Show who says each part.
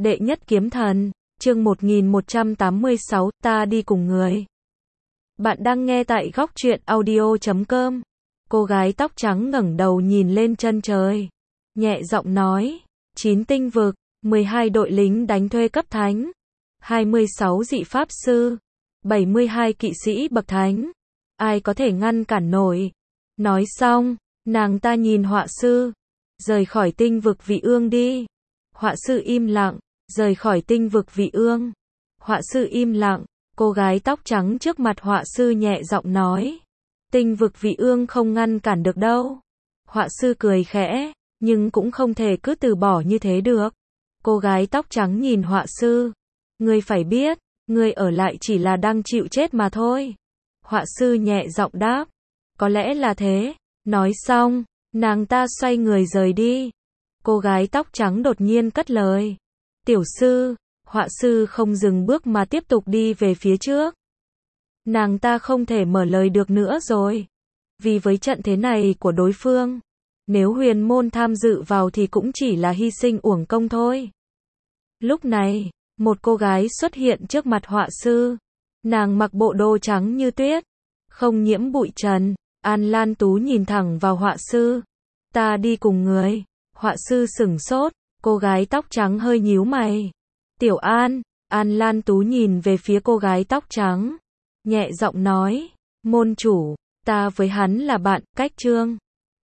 Speaker 1: Đệ nhất kiếm thần, chương 1186, ta đi cùng người. Bạn đang nghe tại góc truyện audio.com. Cô gái tóc trắng ngẩng đầu nhìn lên chân trời, nhẹ giọng nói, 9 tinh vực, 12 đội lính đánh thuê cấp thánh, 26 dị pháp sư, 72 kỵ sĩ bậc thánh. Ai có thể ngăn cản nổi? Nói xong, nàng ta nhìn họa sư, rời khỏi tinh vực Vị Ương đi. Họa sư im lặng, rời khỏi tinh vực Vị Ương. Họa sư im lặng, cô gái tóc trắng trước mặt họa sư nhẹ giọng nói, tinh vực Vị Ương không ngăn cản được đâu. Họa sư cười khẽ, nhưng cũng không thể cứ từ bỏ như thế được. Cô gái tóc trắng nhìn họa sư, ngươi phải biết, ngươi ở lại chỉ là đang chịu chết mà thôi. Họa sư nhẹ giọng đáp, có lẽ là thế. Nói xong, nàng ta xoay người rời đi. Cô gái tóc trắng đột nhiên cất lời, tiểu sư. Họa sư không dừng bước mà tiếp tục đi về phía trước. Nàng ta không thể mở lời được nữa rồi, vì với trận thế này của đối phương, nếu huyền môn tham dự vào thì cũng chỉ là hy sinh uổng công thôi. Lúc này, một cô gái xuất hiện trước mặt họa sư. Nàng mặc bộ đồ trắng như tuyết, không nhiễm bụi trần. An Lan Tú nhìn thẳng vào họa sư. Ta đi cùng người. Họa sư sửng sốt, cô gái tóc trắng hơi nhíu mày. Tiểu An. An Lan Tú nhìn về phía cô gái tóc trắng, nhẹ giọng nói, môn chủ, ta với hắn là bạn, cách chương.